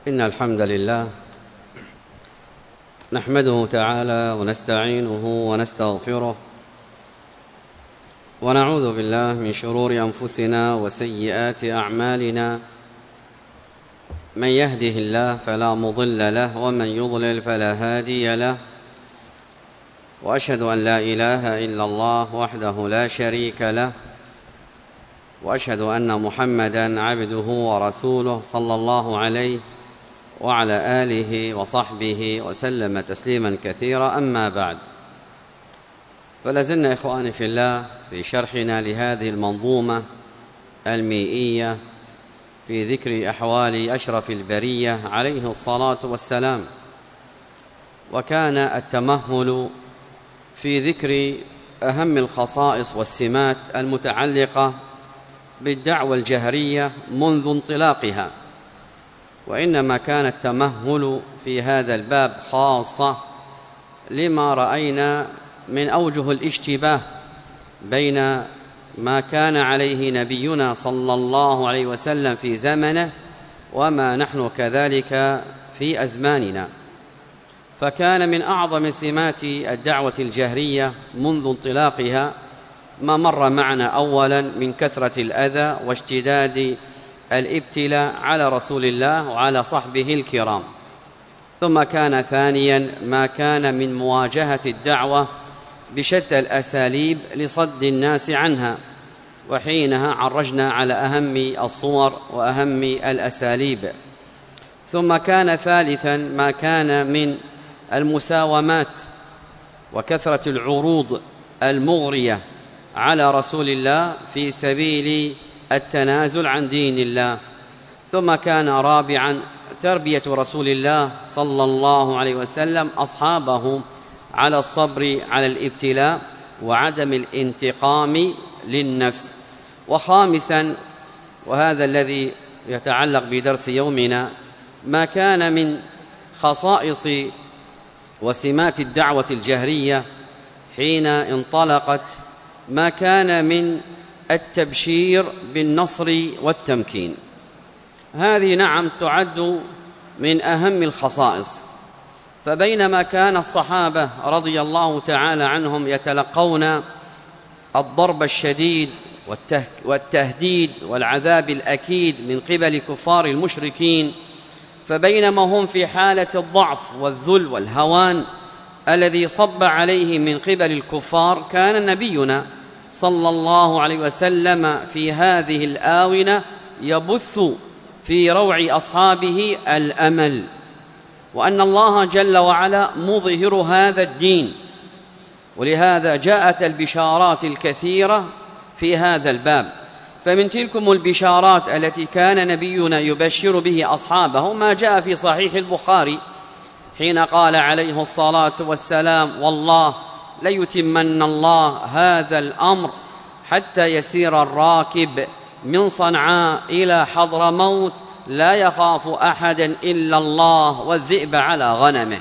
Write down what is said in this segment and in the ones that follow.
إن الحمد لله نحمده تعالى ونستعينه ونستغفره ونعوذ بالله من شرور أنفسنا وسيئات أعمالنا. من يهده الله فلا مضل له ومن يضلل فلا هادي له، وأشهد أن لا إله إلا الله وحده لا شريك له، وأشهد أن محمدًا عبده ورسوله صلى الله عليه وعلى آله وصحبه وسلم تسليما كثيرا. أما بعد، فلازلنا إخواني في الله في شرحنا لهذه المنظومة المئية في ذكر أحوال أشرف البرية عليه الصلاة والسلام. وكان التمهل في ذكر أهم الخصائص والسمات المتعلقة بالدعوة الجهرية منذ انطلاقها، وإنما كان التمهل في هذا الباب خاصة لما رأينا من أوجه الاشتباه بين ما كان عليه نبينا صلى الله عليه وسلم في زمنه وما نحن كذلك في أزماننا. فكان من أعظم سمات الدعوة الجهرية منذ انطلاقها ما مر معنا أولا من كثرة الأذى واشتداد الابتلاء على رسول الله وعلى صحبه الكرام، ثم كان ثانيا ما كان من مواجهة الدعوة بشتى الأساليب لصد الناس عنها، وحينها عرجنا على أهم الصور وأهم الأساليب. ثم كان ثالثا ما كان من المساومات وكثرة العروض المغرية على رسول الله في سبيل التنازل عن دين الله. ثم كان رابعا تربية رسول الله صلى الله عليه وسلم أصحابه على الصبر على الابتلاء وعدم الانتقام للنفس. وخامسا، وهذا الذي يتعلق بدرس يومنا، ما كان من خصائص وسمات الدعوة الجهرية حين انطلقت ما كان من التبشير بالنصر والتمكين. هذه نعم تعد من أهم الخصائص. فبينما كان الصحابة رضي الله تعالى عنهم يتلقون الضرب الشديد والتهديد والعذاب الأكيد من قبل كفار المشركين، فبينما هم في حالة الضعف والذل والهوان الذي صب عليه من قبل الكفار، كان نبينا صلى الله عليه وسلم في هذه الآونة يبث في روع أصحابه الأمل، وأن الله جل وعلا مظهر هذا الدين. ولهذا جاءت البشارات الكثيرة في هذا الباب. فمن تلكم البشارات التي كان نبينا يبشر به أصحابه ما جاء في صحيح البخاري حين قال عليه الصلاة والسلام: والله ليتمن الله هذا الأمر حتى يسير الراكب من صنعاء إلى حضرموت لا يخاف أحدا إلا الله والذئب على غنمه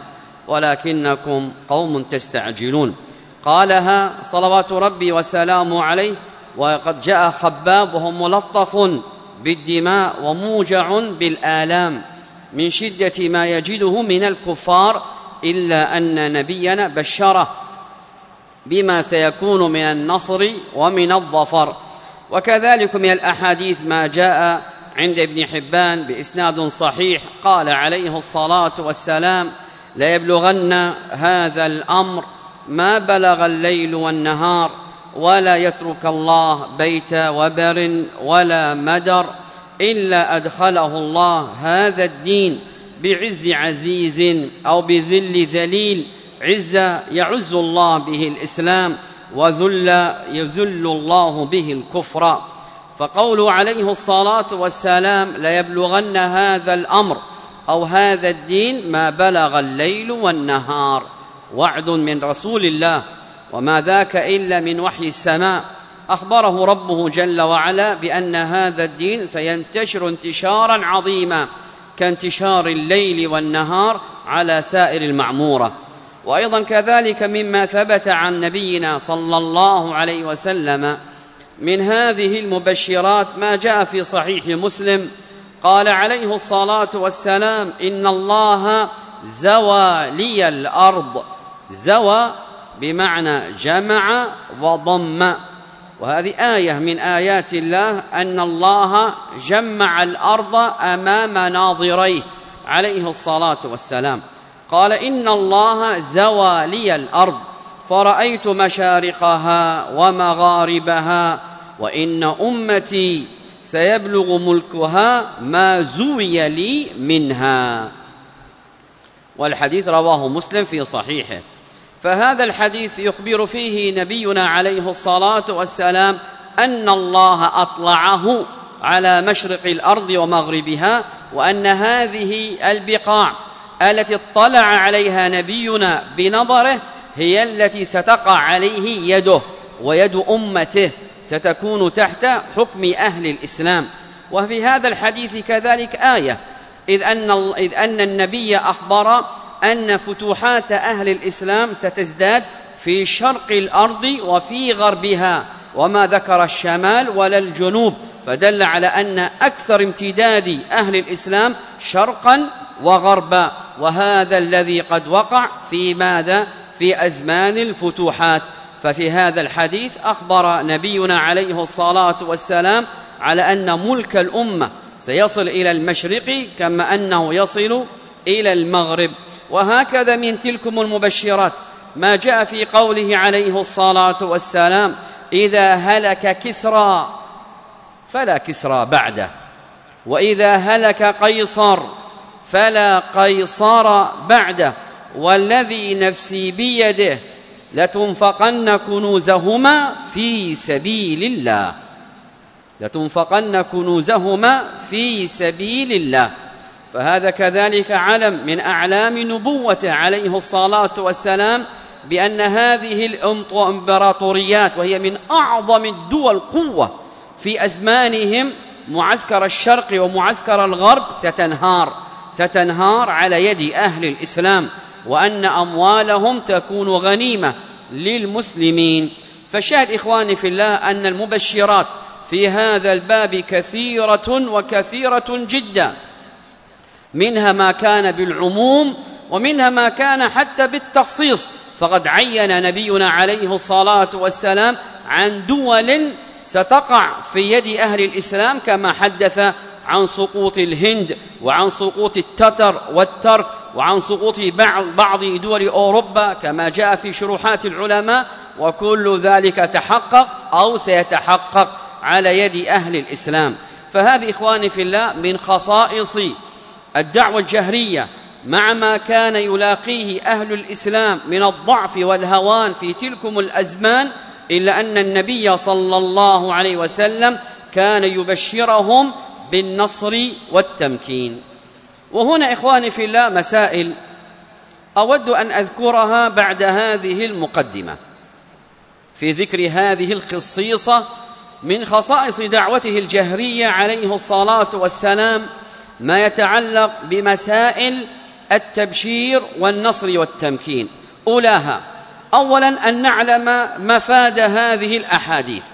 ولكنكم قوم تستعجلون. قالها صلوات ربي وسلامه عليه وقد جاء خباب وهو ملطخ بالدماء وموجع بالآلام من شدة ما يجده من الكفار، إلا أن نبينا بشره بما سيكون من النصر ومن الظفر. وكذلك من الأحاديث ما جاء عند ابن حبان بإسناد صحيح قال عليه الصلاة والسلام: لا يبلغن هذا الأمر ما بلغ الليل والنهار ولا يترك الله بيت وبر ولا مدر إلا أدخله الله هذا الدين بعز عزيز أو بذل ذليل، عز يعز الله به الإسلام وذل يذل الله به الكفر. فقوله عليه الصلاة والسلام لا يبلغن هذا الأمر أو هذا الدين ما بلغ الليل والنهار وعد من رسول الله، وما ذاك إلا من وحي السماء. أخبره ربه جل وعلا بأن هذا الدين سينتشر انتشارا عظيما كانتشار الليل والنهار على سائر المعمورة. وأيضا كذلك مما ثبت عن نبينا صلى الله عليه وسلم من هذه المبشرات ما جاء في صحيح مسلم قال عليه الصلاة والسلام: إن الله زوى لي الأرض. زوى بمعنى جمع وضم، وهذه آية من آيات الله أن الله جمع الأرض أمام ناظريه عليه الصلاة والسلام. قال: إن الله زوى لي الأرض فرأيت مشارقها ومغاربها، وإن أمتي سيبلغ ملكها ما زوي لي منها. والحديث رواه مسلم في صحيحه. فهذا الحديث يخبر فيه نبينا عليه الصلاة والسلام أن الله أطلعه على مشرق الأرض ومغربها، وأن هذه البقاع التي اطلع عليها نبينا بنظره هي التي ستقع عليه يده ويد أمته، ستكون تحت حكم أهل الإسلام. وفي هذا الحديث كذلك آية، إذ أن النبي أخبر أن فتوحات أهل الإسلام ستزداد في شرق الأرض وفي غربها، وما ذكر الشمال ولا الجنوب، فدل على أن أكثر امتداد أهل الإسلام شرقا وغربا، وهذا الذي قد وقع في ماذا؟ في أزمان الفتوحات. ففي هذا الحديث أخبر نبينا عليه الصلاة والسلام على أن ملك الأمة سيصل إلى المشرق كما أنه يصل إلى المغرب. وهكذا من تلكم المبشرات ما جاء في قوله عليه الصلاة والسلام: إذا هلك كسرى فلا كسرى بعده، وإذا هلك قيصر فلا قيصر بعده، والذي نفسي بيده لتنفقن كنوزهما في سبيل الله. لتنفقن كنوزهما في سبيل الله. فهذا كذلك علم من أعلام نبوته عليه الصلاة والسلام، بأن هذه الإمبراطوريات، وهي من أعظم الدول قوة في أزمانهم، معسكر الشرق ومعسكر الغرب، ستنهار على يد أهل الإسلام، وأن أموالهم تكون غنيمة للمسلمين. فالشاهد إخواني في الله أن المبشرات في هذا الباب كثيرة وكثيرة جدا، منها ما كان بالعموم ومنها ما كان حتى بالتخصيص. فقد عين نبينا عليه الصلاة والسلام عن دول ستقع في يد أهل الإسلام، كما حدث عن سقوط الهند، وعن سقوط التتر والترك، وعن سقوط بعض دول أوروبا كما جاء في شروحات العلماء، وكل ذلك تحقق أو سيتحقق على يد أهل الإسلام. فهذه إخواني في الله من خصائص الدعوة الجهرية، مع ما كان يلاقيه أهل الإسلام من الضعف والهوان في تلكم الأزمان، إلا أن النبي صلى الله عليه وسلم كان يبشرهم بالنصر والتمكين. وهنا إخواني في الله مسائل أود أن أذكرها بعد هذه المقدمة في ذكر هذه الخصيصة من خصائص دعوته الجهرية عليه الصلاة والسلام، ما يتعلق بمسائل التبشير والنصر والتمكين. أولاها أولا أن نعلم مفاد هذه الأحاديث،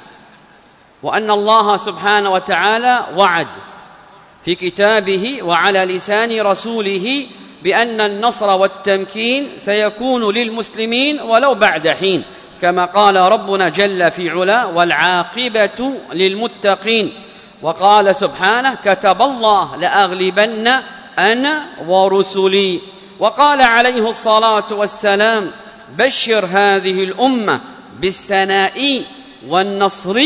وأن الله سبحانه وتعالى وعد في كتابه وعلى لسان رسوله بأن النصر والتمكين سيكون للمسلمين ولو بعد حين، كما قال ربنا جل في علا: والعاقبة للمتقين. وقال سبحانه: كتب الله لأغلبن أنا ورسلي. وقال عليه الصلاة والسلام: بشر هذه الأمة بالسناء والنصر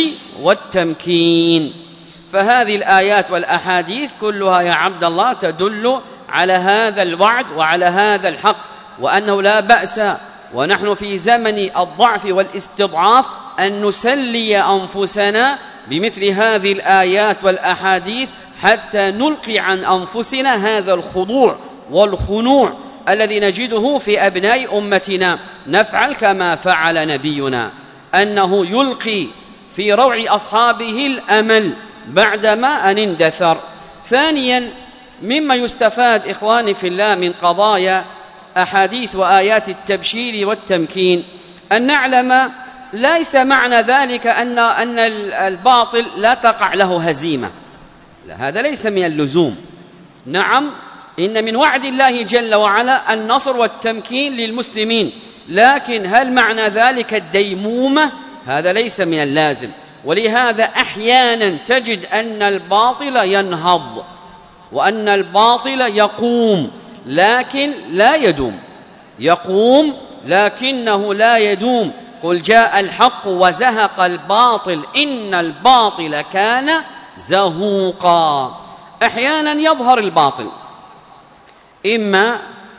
والتمكين. فهذه الآيات والأحاديث كلها يا عبد الله تدل على هذا الوعد وعلى هذا الحق، وأنه لا بأس ونحن في زمن الضعف والاستضعاف أن نسلي أنفسنا بمثل هذه الآيات والأحاديث، حتى نلقي عن أنفسنا هذا الخضوع والخنوع الذي نجده في أبناء أمتنا. نفعل كما فعل نبينا، أنه يلقي في روع أصحابه الأمل بعدما أن اندثر. ثانيا مما يستفاد إخواني في الله من قضايا أحاديث وآيات التبشير والتمكين، أن نعلم ليس معنى ذلك أن الباطل لا تقع له هزيمة، لا، هذا ليس من اللزوم. نعم، إن من وعد الله جل وعلا النصر والتمكين للمسلمين، لكن هل معنى ذلك الديمومة؟ هذا ليس من اللازم. ولهذا أحيانا تجد أن الباطل ينهض وأن الباطل يقوم لكن لا يدوم، يقوم لكنه لا يدوم. قل جاء الحق وزهق الباطل إن الباطل كان زهوقا. أحيانا يظهر الباطل إما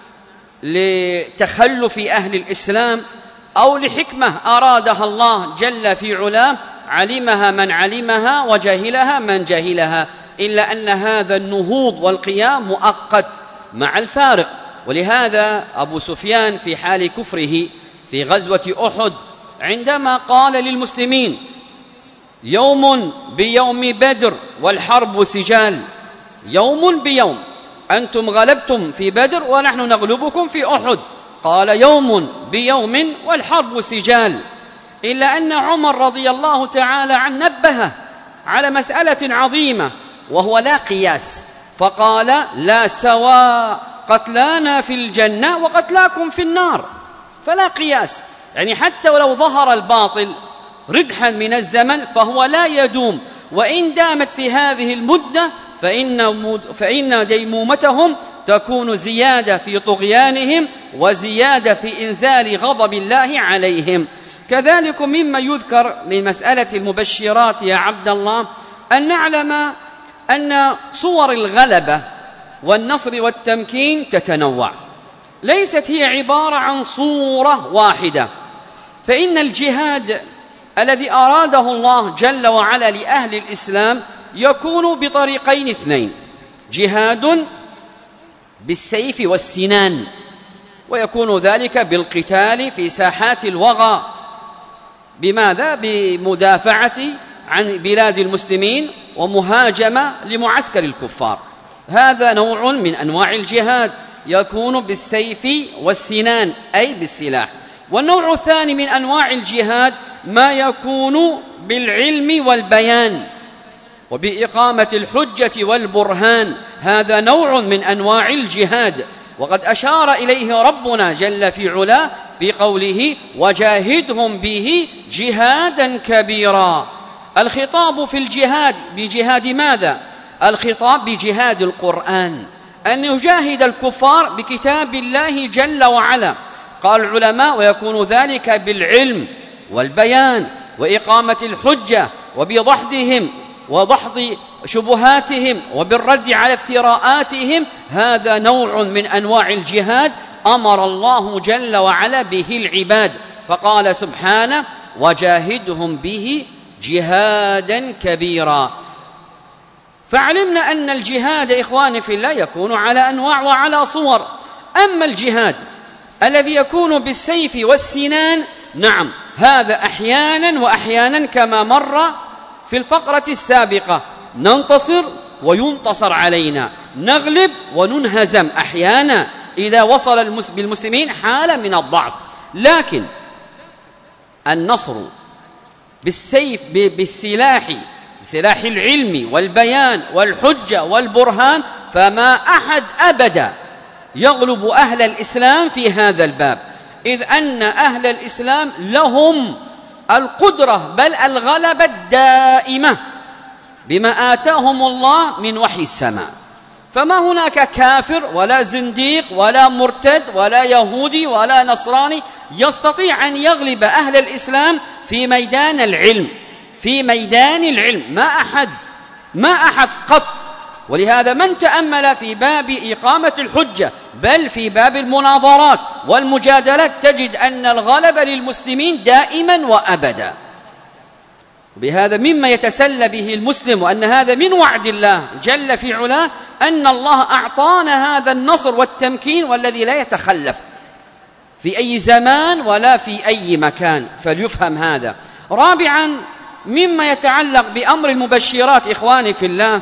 لتخلف أهل الإسلام أو لحكمة أرادها الله جل في علاه، علمها من علمها وجهلها من جهلها، إلا أن هذا النهوض والقيام مؤقت مع الفارق. ولهذا أبو سفيان في حال كفره في غزوة أحد عندما قال للمسلمين يوم بيوم بدر والحرب سجال، يوم بيوم، أنتم غلبتم في بدر ونحن نغلبكم في أحد، قال يوم بيوم والحرب سجال. إلا أن عمر رضي الله تعالى عنه نبه على مسألة عظيمة وهو لا قياس، فقال لا سواء، قتلانا في الجنة وقتلاكم في النار، فلا قياس. يعني حتى ولو ظهر الباطل ردحا من الزمن فهو لا يدوم، وإن دامت في هذه المدة فإن ديمومتهم تكون زيادة في طغيانهم وزيادة في إنزال غضب الله عليهم. كذلك مما يذكر من مسألة المبشرات يا عبد الله أن نعلم أن صور الغلبة والنصر والتمكين تتنوع، ليست هي عبارة عن صورة واحدة. فإن الجهاد الذي أراده الله جل وعلا لأهل الإسلام يكون بطريقين اثنين: جهاد بالسيف والسنان، ويكون ذلك بالقتال في ساحات الوغى. بماذا؟ بمدافعة عن بلاد المسلمين ومهاجمة لمعسكر الكفار. هذا نوع من أنواع الجهاد يكون بالسيف والسنان أي بالسلاح. والنوع الثاني من أنواع الجهاد ما يكون بالعلم والبيان وبإقامة الحجة والبرهان، هذا نوع من أنواع الجهاد، وقد أشار إليه ربنا جل في علاه بقوله وجاهدهم به جهادا كبيرا. الخطاب في الجهاد بجهاد ماذا؟ الخطاب بجهاد القرآن، أن يجاهد الكفار بكتاب الله جل وعلا. قال العلماء ويكون ذلك بالعلم والبيان وإقامة الحجة وبضحضهم وضحض شبهاتهم وبالرد على افتراءاتهم، هذا نوع من أنواع الجهاد أمر الله جل وعلا به العباد، فقال سبحانه وجاهدهم به جهادا كبيرا. فعلمنا أن الجهاد إخواني في الله يكون على أنواع وعلى صور. أما الجهاد الذي يكون بالسيف والسنان، نعم هذا أحيانا وأحيانا كما مر في الفقرة السابقة، ننتصر وينتصر علينا، نغلب وننهزم أحيانا إذا وصل بالمسلمين حالة من الضعف. لكن النصر بالسيف بسلاح العلم والبيان والحجة والبرهان، فما أحد أبدا يغلب أهل الإسلام في هذا الباب، إذ أن أهل الإسلام لهم القدرة بل الغلبة الدائمة بما آتاهم الله من وحي السماء. فما هناك كافر ولا زنديق ولا مرتد ولا يهودي ولا نصراني يستطيع أن يغلب أهل الإسلام في ميدان العلم، في ميدان العلم ما أحد قط. ولهذا من تأمل في باب إقامة الحجة بل في باب المناظرات والمجادلات تجد أن الغلبة للمسلمين دائما وأبدا. بهذا مما يتسلى به المسلم، وأن هذا من وعد الله جل في علاه، أن الله أعطانا هذا النصر والتمكين والذي لا يتخلف في أي زمان ولا في أي مكان، فليفهم هذا. رابعا مما يتعلق بأمر المبشرات إخواني في الله،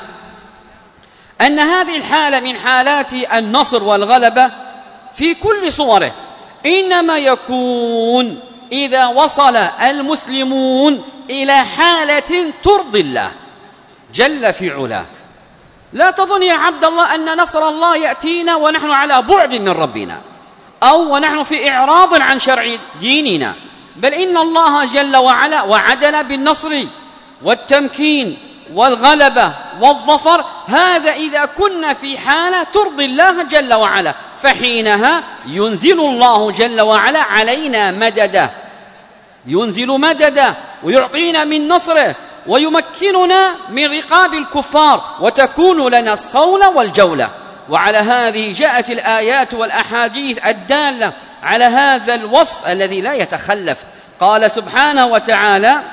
أن هذه الحالة من حالات النصر والغلبة في كل صوره إنما يكون إذا وصل المسلمون إلى حالة ترضي الله جل في علاه. لا تظن يا عبد الله أن نصر الله يأتينا ونحن على بعد من ربنا أو ونحن في إعراض عن شرع ديننا، بل إن الله جل وعلا وعدنا بالنصر والتمكين والغلبة والظفر، هذا إذا كنا في حالة ترضي الله جل وعلا، فحينها ينزل الله جل وعلا علينا مدده، ينزل مدده ويعطينا من نصره ويمكننا من رقاب الكفار، وتكون لنا الصولة والجولة. وعلى هذه جاءت الآيات والأحاديث الدالة على هذا الوصف الذي لا يتخلف. قال سبحانه وتعالى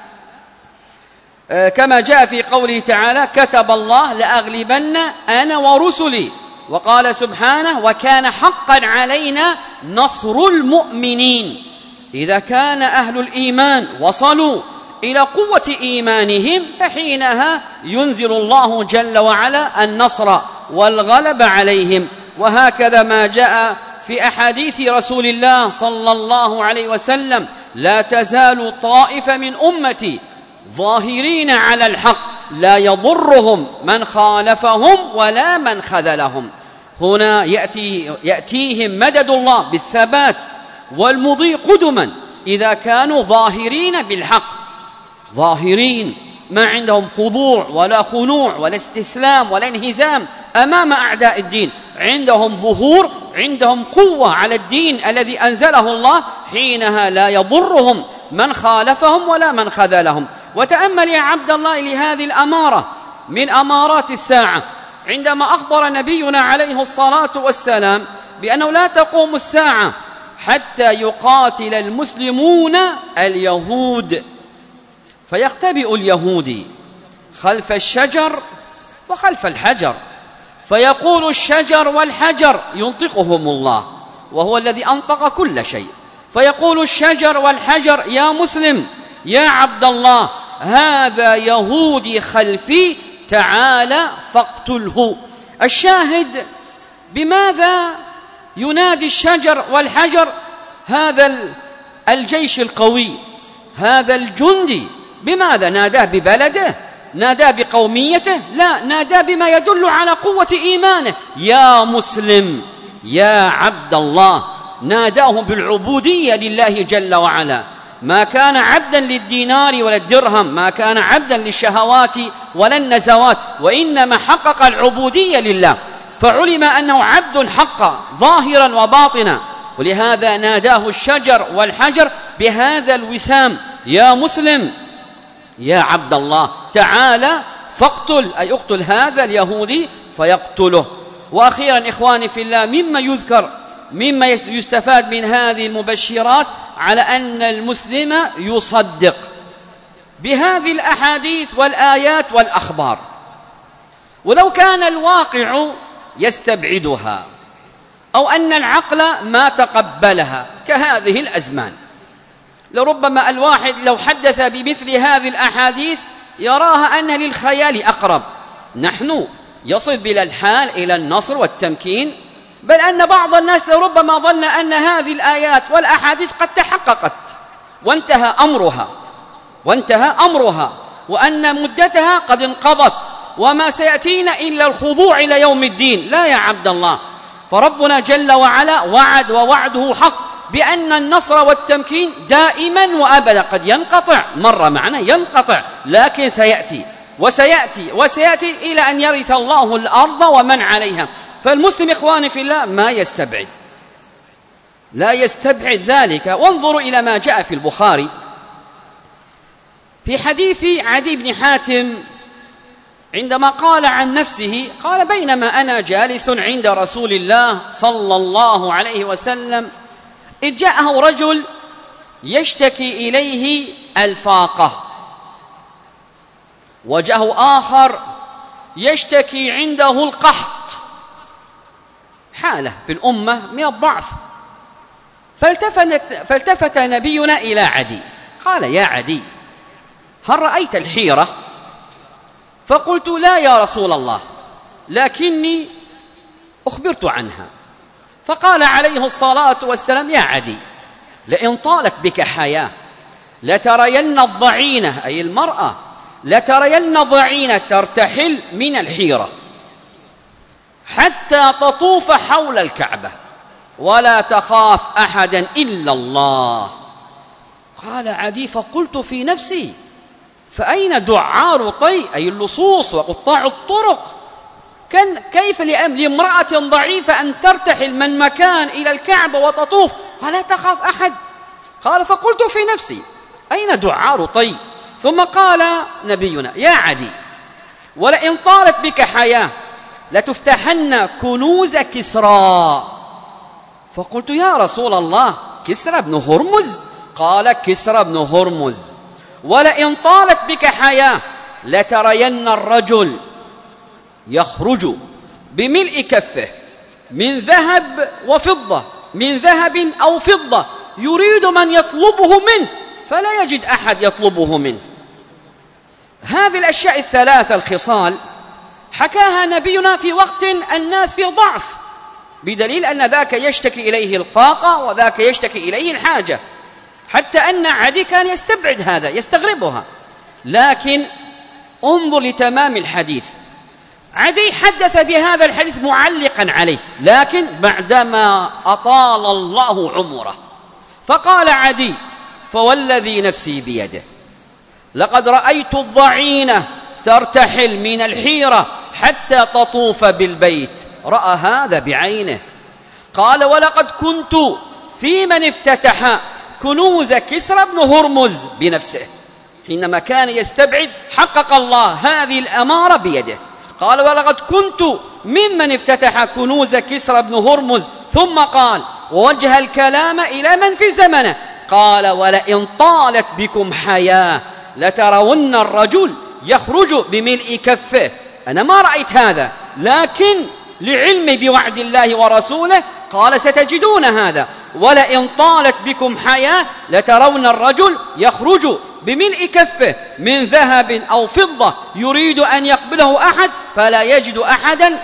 كما جاء في قوله تعالى: كتب الله لأغلبن أنا ورسلي. وقال سبحانه: وكان حقا علينا نصر المؤمنين. إذا كان أهل الإيمان وصلوا إلى قوة إيمانهم فحينها ينزل الله جل وعلا النصر والغلب عليهم. وهكذا ما جاء في أحاديث رسول الله صلى الله عليه وسلم: لا تزال طائفة من أمتي ظاهرين على الحق لا يضرهم من خالفهم ولا من خذلهم. هنا يأتيهم مدد الله بالثبات والمضي قدما إذا كانوا ظاهرين بالحق، ظاهرين ما عندهم خضوع ولا خنوع ولا استسلام ولا انهزام أمام أعداء الدين، عندهم ظهور، عندهم قوة على الدين الذي أنزله الله، حينها لا يضرهم من خالفهم ولا من خذلهم. وتأمل يا عبد الله لهذه الأمارة من أمارات الساعة، عندما أخبر نبينا عليه الصلاة والسلام بأنه لا تقوم الساعة حتى يقاتل المسلمون اليهود، فيختبئ اليهودي خلف الشجر وخلف الحجر، فيقول الشجر والحجر ينطقهم الله وهو الذي أنطق كل شيء، فيقول الشجر والحجر: يا مسلم يا عبد الله، هذا يهودي خلفي، تعال فاقتله. الشاهد بماذا ينادي الشجر والحجر هذا الجيش القوي، هذا الجندي؟ بماذا ناداه؟ ببلده؟ ناداه بقوميته؟ لا، ناداه بما يدل على قوة إيمانه: يا مسلم يا عبد الله. ناداه بالعبودية لله جل وعلا، ما كان عبدا للدينار ولا الدرهم، ما كان عبدا للشهوات ولا النزوات، وإنما حقق العبودية لله، فعلم أنه عبد حقا ظاهرا وباطنا. ولهذا ناداه الشجر والحجر بهذا الوسام: يا مسلم يا عبد الله، تعال فاقتل، أي اقتل هذا اليهودي فيقتله. وأخيرا إخواني في الله، مما يذكر، مما يستفاد من هذه المبشرات على أن المسلم يصدق بهذه الأحاديث والآيات والأخبار، ولو كان الواقع يستبعدها أو أن العقل ما تقبلها كهذه الأزمان. لربما الواحد لو حدث بمثل هذه الأحاديث يراها أنها للخيال أقرب، نحن يصل بلا الحال إلى النصر والتمكين، بل أن بعض الناس لربما ظن أن هذه الآيات والأحاديث قد تحققت وانتهى أمرها وأن مدتها قد انقضت وما سيأتينا إلا الخضوع إلى يوم الدين. لا يا عبد الله، فربنا جل وعلا وعد ووعده حق بأن النصر والتمكين دائما وأبدا، قد ينقطع، مر معنا ينقطع، لكن سيأتي وسيأتي إلى أن يرث الله الأرض ومن عليها. فالمسلم إخواني في الله لا يستبعد ذلك. وانظروا إلى ما جاء في البخاري في حديث عدي بن حاتم عندما قال عن نفسه، قال: بينما أنا جالس عند رسول الله صلى الله عليه وسلم إذ جاءه رجل يشتكي إليه الفاقة، وجاءه آخر يشتكي عنده القحط، حالة في الأمة من الضعف. فالتفت نبينا إلى عدي قال: يا عدي، هل رأيت الحيرة؟ فقلت: لا يا رسول الله، لكني أخبرت عنها. فقال عليه الصلاة والسلام: يا عدي، لئن طالت بك حياة لترين الضعينة، أي المرأة، لترين الضعينة ترتحل من الحيرة حتى تطوف حول الكعبة ولا تخاف أحدا إلا الله. قال عدي: فقلت في نفسي: فأين دعار طي، أي اللصوص وقطاع الطرق؟ كيف لامرأة ضعيفة أن ترتحل من مكان إلى الكعبة وتطوف ولا تخاف أحد؟ قال: فقلت في نفسي: أين دعار طي؟ ثم قال نبينا: يا عدي، ولئن طالت بك حياة لتفتحن كنوز كسرى. فقلت: يا رسول الله، كسرى بن هرمز؟ قال: كسرى بن هرمز. ولئن طالت بك حياة لترين الرجل يخرج بملء كفه من ذهب وفضة، من ذهب أو فضة، يريد من يطلبه منه فلا يجد أحد يطلبه منه. هذه الأشياء الثلاثة الخصال حكاها نبينا في وقت الناس في ضعف، بدليل أن ذاك يشتكي إليه الفاقة وذاك يشتكي إليه الحاجة، حتى أن عدي كان يستبعد هذا، يستغربها. لكن انظر لتمام الحديث، عدي حدث بهذا الحديث معلقا عليه، لكن بعدما أطال الله عمره فقال عدي: فوالذي نفسي بيده لقد رأيت الضعينة ترتحل من الحيرة حتى تطوف بالبيت، رأى هذا بعينه. قال: ولقد كنت في من افتتح كنوز كسرى بن هرمز بنفسه، حينما كان يستبعد حقق الله هذه الأمارة بيده. قال: ولقد كنت ممن افتتح كنوز كسرى بن هرمز. ثم قال ووجه الكلام إلى من في زمنه، قال: ولئن طالت بكم حياة لترون الرجل يخرج بملء كفه. أنا ما رأيت هذا، لكن لعلمي بوعد الله ورسوله قال: ستجدون هذا. ولئن طالت بكم حياة لترون الرجل يخرج بملء كفه من ذهب أو فضة، يريد أن يقبله أحد فلا يجد أحدا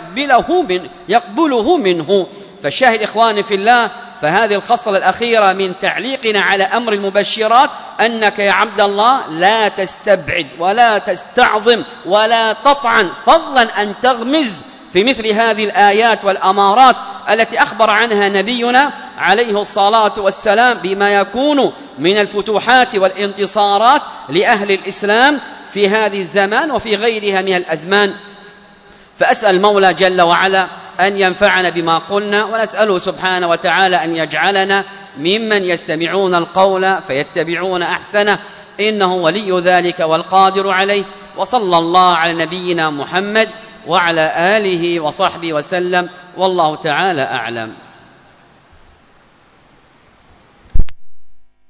يقبله منه. فالشاهد إخواني في الله، فهذه الخصلة الأخيرة من تعليقنا على أمر المبشرات أنك يا عبد الله لا تستبعد ولا تستعظم ولا تطعن، فضلا أن تغمز في مثل هذه الآيات والأمارات التي أخبر عنها نبينا عليه الصلاة والسلام بما يكون من الفتوحات والانتصارات لأهل الإسلام في هذه الزمان وفي غيرها من الأزمان. فأسأل المولى جل وعلا أن ينفعنا بما قلنا، ونسأله سبحانه وتعالى أن يجعلنا ممن يستمعون القول فيتبعون أحسنه، إنه ولي ذلك والقادر عليه. وصلى الله على نبينا محمد وعلى آله وصحبه وسلم، والله تعالى أعلم.